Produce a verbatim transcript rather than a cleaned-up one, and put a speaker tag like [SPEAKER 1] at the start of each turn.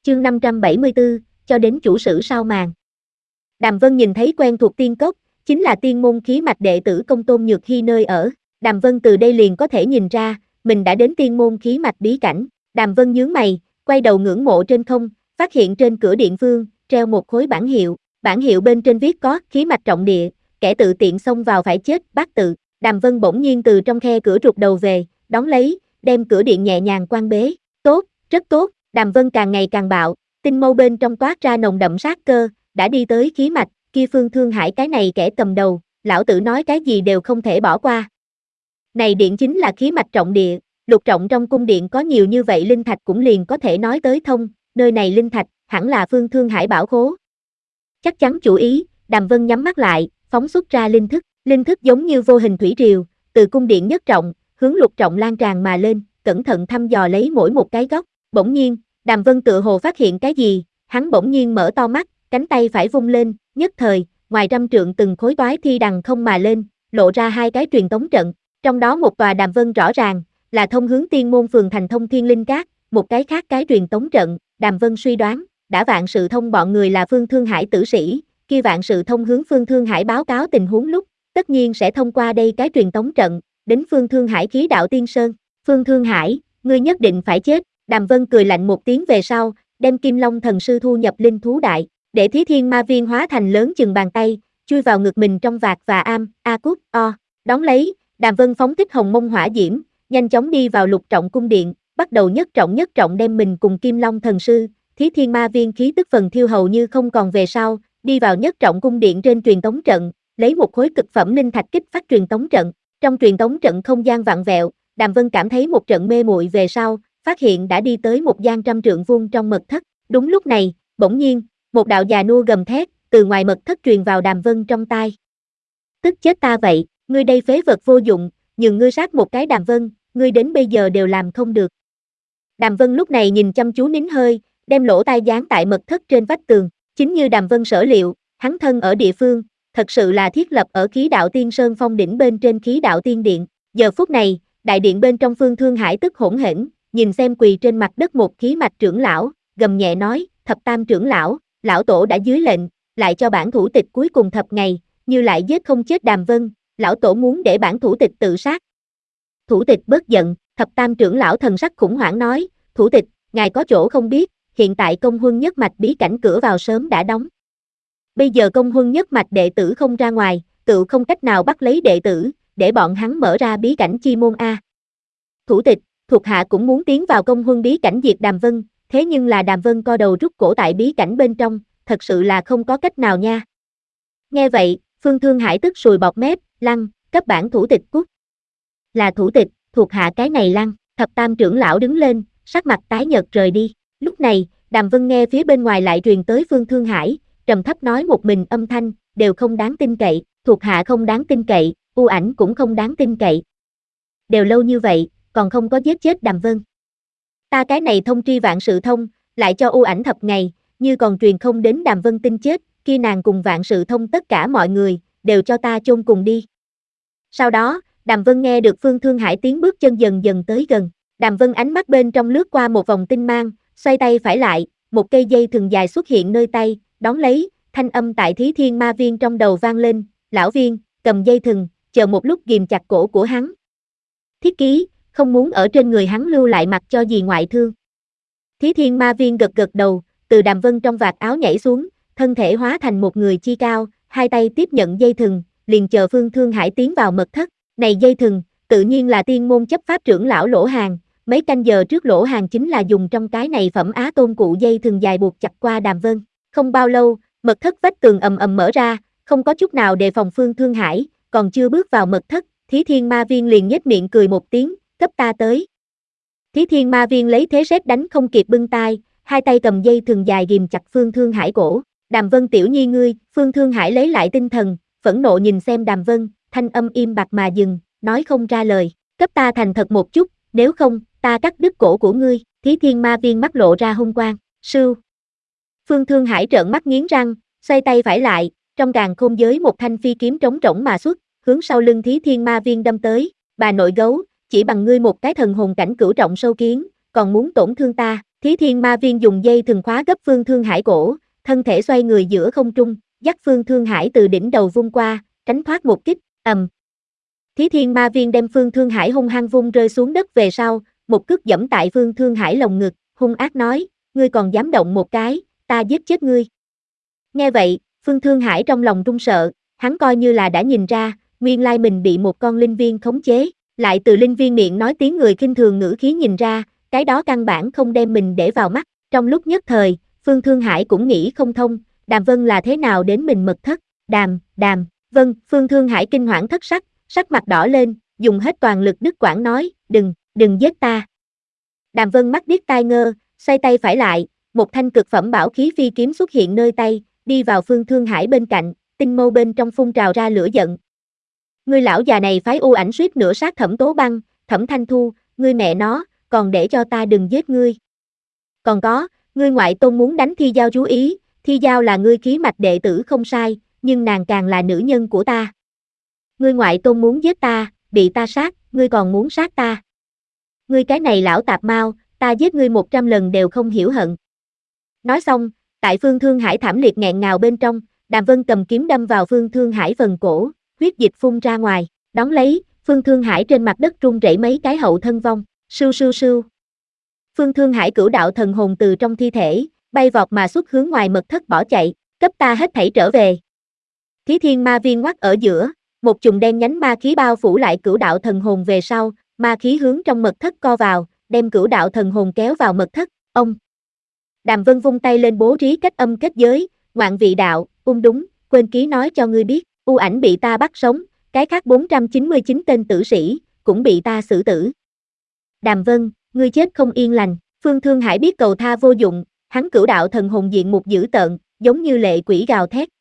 [SPEAKER 1] Chương năm trăm bảy mươi tư, cho đến chủ sử sao màn. Đàm Vân nhìn thấy quen thuộc tiên cốc, chính là tiên môn khí mạch đệ tử Công Tôn Nhược Hy nơi ở. Đàm Vân từ đây liền có thể nhìn ra, mình đã đến tiên môn khí mạch bí cảnh. Đàm Vân nhướng mày, quay đầu ngưỡng mộ trên không, phát hiện trên cửa điện phương, treo một khối bảng hiệu. Bảng hiệu bên trên viết có khí mạch trọng địa, kẻ tự tiện xông vào phải chết, bát tự. Đàm Vân bỗng nhiên từ trong khe cửa rụt đầu về, đón lấy, đem cửa điện nhẹ nhàng quan bế. Tốt, rất tốt. Đàm Vân càng ngày càng bạo, tinh mâu bên trong toát ra nồng đậm sát cơ, đã đi tới khí mạch, kia Phương Thương Hải cái này kẻ cầm đầu, lão tử nói cái gì đều không thể bỏ qua. Này điện chính là khí mạch trọng địa, lục trọng trong cung điện có nhiều như vậy linh thạch cũng liền có thể nói tới thông, nơi này linh thạch, hẳn là Phương Thương Hải bảo khố. Chắc chắn chủ ý, Đàm Vân nhắm mắt lại, phóng xuất ra linh thức, linh thức giống như vô hình thủy triều, từ cung điện nhất trọng, hướng lục trọng lan tràn mà lên, cẩn thận thăm dò lấy mỗi một cái góc. Bỗng nhiên, Đàm Vân tự hồ phát hiện cái gì, hắn bỗng nhiên mở to mắt, cánh tay phải vung lên, nhất thời, ngoài trăm trượng từng khối toái thi đằng không mà lên, lộ ra hai cái truyền tống trận, trong đó một tòa Đàm Vân rõ ràng, là thông hướng tiên môn phường thành thông thiên linh cát, một cái khác cái truyền tống trận, Đàm Vân suy đoán, đã vạn sự thông bọn người là Phương Thương Hải tử sĩ, khi vạn sự thông hướng Phương Thương Hải báo cáo tình huống lúc, tất nhiên sẽ thông qua đây cái truyền tống trận, đến Phương Thương Hải khí đạo tiên sơn. Phương Thương Hải, ngươi nhất định phải chết. Đàm Vân cười lạnh một tiếng về sau, đem Kim Long thần sư thu nhập linh thú đại, để Thí Thiên Ma Viên hóa thành lớn chừng bàn tay, chui vào ngực mình trong vạc và am, a cút, o, đón lấy, Đàm Vân phóng thích hồng mông hỏa diễm, nhanh chóng đi vào lục trọng cung điện, bắt đầu nhất trọng nhất trọng đem mình cùng Kim Long thần sư, Thí Thiên Ma Viên khí tức phần thiêu hầu như không còn về sau, đi vào nhất trọng cung điện trên truyền tống trận, lấy một khối cực phẩm linh thạch kích phát truyền tống trận, trong truyền tống trận không gian vặn vẹo, Đàm Vân cảm thấy một trận mê muội về sau, phát hiện đã đi tới một gian trăm trượng vuông trong mật thất. Đúng lúc này, bỗng nhiên, một đạo già nua gầm thét, từ ngoài mật thất truyền vào Đàm Vân trong tai. Tức chết ta vậy, ngươi đây phế vật vô dụng, nhường ngươi sát một cái Đàm Vân, ngươi đến bây giờ đều làm không được. Đàm Vân lúc này nhìn chăm chú nín hơi, đem lỗ tai dán tại mật thất trên vách tường, chính như Đàm Vân sở liệu, hắn thân ở địa phương, thật sự là thiết lập ở khí đạo tiên sơn phong đỉnh bên trên khí đạo tiên điện. Giờ phút này, đại điện bên trong Phương Thương Hải tức hỗn hển, nhìn xem quỳ trên mặt đất một khí mạch trưởng lão, gầm nhẹ nói, thập tam trưởng lão, lão tổ đã dưới lệnh, lại cho bản thủ tịch cuối cùng thập ngày, như lại giết không chết Đàm Vân, lão tổ muốn để bản thủ tịch tự sát. Thủ tịch bớt giận, thập tam trưởng lão thần sắc khủng hoảng nói, thủ tịch, ngài có chỗ không biết, hiện tại công huân nhất mạch bí cảnh cửa vào sớm đã đóng. Bây giờ công huân nhất mạch đệ tử không ra ngoài, tự không cách nào bắt lấy đệ tử, để bọn hắn mở ra bí cảnh chi môn A. Thủ tịch, thuộc hạ cũng muốn tiến vào công huân bí cảnh diệt Đàm Vân, thế nhưng là Đàm Vân co đầu rút cổ tại bí cảnh bên trong, thật sự là không có cách nào nha. Nghe vậy, Phương Thương Hải tức sùi bọt mép, lăng, cấp bản thủ tịch cút. Là thủ tịch, thuộc hạ cái này lăng, thập tam trưởng lão đứng lên, sắc mặt tái nhợt rời đi. Lúc này, Đàm Vân nghe phía bên ngoài lại truyền tới Phương Thương Hải, trầm thấp nói một mình âm thanh, đều không đáng tin cậy, thuộc hạ không đáng tin cậy, U Ảnh cũng không đáng tin cậy. Đều lâu như vậy, còn không có giết chết Đàm Vân. Ta cái này thông tri vạn sự thông, lại cho U Ảnh thập ngày, như còn truyền không đến Đàm Vân tin chết, kia nàng cùng vạn sự thông tất cả mọi người, đều cho ta chôn cùng đi. Sau đó, Đàm Vân nghe được Phương Thương Hải tiếng bước chân dần dần tới gần, Đàm Vân ánh mắt bên trong lướt qua một vòng tinh mang, xoay tay phải lại, một cây dây thừng dài xuất hiện nơi tay, đón lấy, thanh âm tại Thí Thiên Ma Viên trong đầu vang lên, lão viên, cầm dây thừng, chờ một lúc ghìm chặt cổ của hắn. Thiết ký, không muốn ở trên người hắn lưu lại mặt cho gì ngoại thương. Thí Thiên Ma Viên gật gật đầu, từ Đàm Vân trong vạt áo nhảy xuống, thân thể hóa thành một người chi cao, hai tay tiếp nhận dây thừng, liền chờ Phương Thương Hải tiến vào mật thất. Này dây thừng, tự nhiên là tiên môn chấp pháp trưởng lão Lỗ Hàn, mấy canh giờ trước Lỗ Hàn chính là dùng trong cái này phẩm á tôn cụ dây thừng dài buộc chặt qua Đàm Vân. Không bao lâu, mật thất vách tường ầm ầm mở ra, không có chút nào đề phòng Phương Thương Hải, còn chưa bước vào mật thất, Thí Thiên Ma Viên liền nhếch miệng cười một tiếng, cấp ta tới. Thí Thiên Ma Viên lấy thế sét đánh không kịp bưng tai, hai tay cầm dây thừng dài ghìm chặt Phương Thương Hải cổ. Đàm Vân tiểu nhi ngươi, Phương Thương Hải lấy lại tinh thần, phẫn nộ nhìn xem Đàm Vân, thanh âm im bặt mà dừng, nói không ra lời, cấp ta thành thật một chút, nếu không, ta cắt đứt cổ của ngươi. Thí Thiên Ma Viên mắt lộ ra hung quang, sưu. Phương Thương Hải trợn mắt nghiến răng, xoay tay phải lại, trong càn khôn giới một thanh phi kiếm trống rỗng mà xuất, hướng sau lưng Thí Thiên Ma Viên đâm tới, bà nội gấu, chỉ bằng ngươi một cái thần hồn cảnh cửu trọng sâu kiến, còn muốn tổn thương ta. Thí Thiên Ma Viên dùng dây thừng khóa gấp Phương Thương Hải cổ, thân thể xoay người giữa không trung, dắt Phương Thương Hải từ đỉnh đầu vung qua, tránh thoát một kích, ầm. Thí Thiên Ma Viên đem Phương Thương Hải hung hăng vung rơi xuống đất về sau, một cước giẫm tại Phương Thương Hải lồng ngực, hung ác nói, ngươi còn dám động một cái, ta giết chết ngươi. Nghe vậy, Phương Thương Hải trong lòng run sợ, hắn coi như là đã nhìn ra, nguyên lai mình bị một con linh viên khống chế, lại từ linh viên miệng nói tiếng người khinh thường ngữ khí nhìn ra, cái đó căn bản không đem mình để vào mắt. Trong lúc nhất thời, Phương Thương Hải cũng nghĩ không thông, Đàm Vân là thế nào đến mình mật thất, đàm, đàm, vâng, Phương Thương Hải kinh hoảng thất sắc, sắc mặt đỏ lên, dùng hết toàn lực đứt quãng nói, đừng, đừng giết ta. Đàm Vân mắt điếc tai ngơ, xoay tay phải lại, một thanh cực phẩm bảo khí phi kiếm xuất hiện nơi tay, đi vào Phương Thương Hải bên cạnh, tinh mâu bên trong phun trào ra lửa giận. Ngươi lão già này phái u ảnh suýt nửa sát Thẩm Tố Băng, Thẩm Thanh Thu, ngươi mẹ nó, còn để cho ta đừng giết ngươi. Còn có, ngươi ngoại tôn muốn đánh Thi Giao chú ý, Thi Giao là ngươi khí mạch đệ tử không sai, nhưng nàng càng là nữ nhân của ta. Ngươi ngoại tôn muốn giết ta, bị ta sát, ngươi còn muốn sát ta. Ngươi cái này lão tạp mau, ta giết ngươi một trăm lần đều không hiểu hận. Nói xong, tại Phương Thương Hải thảm liệt nghẹn ngào bên trong, Đàm Vân cầm kiếm đâm vào Phương Thương Hải phần cổ, huyết dịch phun ra ngoài, đón lấy, Phương Thương Hải trên mặt đất run rẩy mấy cái hậu thân vong, sưu sưu sưu. Phương Thương Hải cửu đạo thần hồn từ trong thi thể, bay vọt mà xuất hướng ngoài mật thất bỏ chạy, cấp ta hết thảy trở về. Thí Thiên Ma Viên ngoắt ở giữa, một chùm đen nhánh ma khí bao phủ lại cửu đạo thần hồn về sau, ma khí hướng trong mật thất co vào, đem cửu đạo thần hồn kéo vào mật thất, ông. Đàm Vân vung tay lên bố trí cách âm kết giới, ngoạn vị đạo, ung đúng, quên ký nói cho ngươi biết, u ảnh bị ta bắt sống, cái khác bốn trăm chín mươi chín tên tử sĩ, cũng bị ta xử tử. Đàm Vân, ngươi chết không yên lành, Phương Thương Hải biết cầu tha vô dụng, hắn cửu đạo thần hồn diện một dữ tợn, giống như lệ quỷ gào thét,